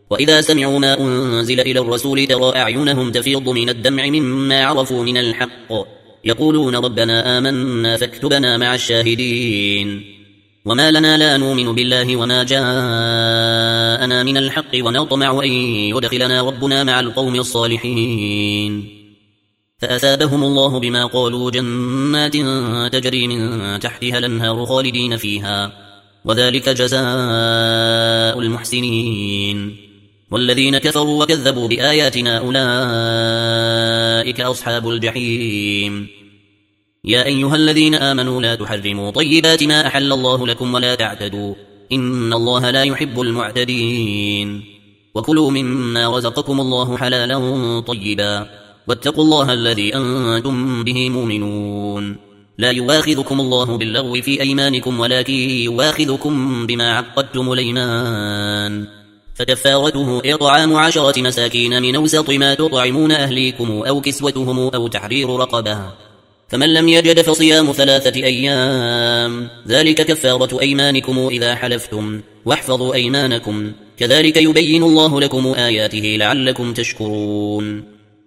وإذا سمعوا ما أنزل إلى الرسول ترى أعينهم تفيض من الدمع مما عرفوا من الحق يقولون ربنا آمنا فاكتبنا مع الشاهدين وما لنا لا نؤمن بالله وما جاءنا من الحق ونطمع أن يدخلنا ربنا مع القوم الصالحين فأثابهم الله بما قالوا جنات تجري من تحتها الأنهار خالدين فيها وذلك جزاء المحسنين والذين كفروا وكذبوا بآياتنا أولئك أصحاب الجحيم يا أيها الذين آمنوا لا تحرموا طيبات ما أحل الله لكم ولا تعتدوا إن الله لا يحب المعتدين وكلوا مما رزقكم الله حلالا طيبا واتقوا الله الذي أنتم به مؤمنون لا يواخذكم الله باللغو في أيمانكم ولكن يواخذكم بما عقدتم الأيمان فكفارته إطعام 10 مساكين من أوسط ما تطعمون أهليكم أو كسوتهم أو تحرير رقبة فمن لم يجد فصيام 3 أيام ذلك كفارة أيمانكم إذا حلفتم واحفظوا أيمانكم كذلك يبين الله لكم آياته لعلكم تشكرون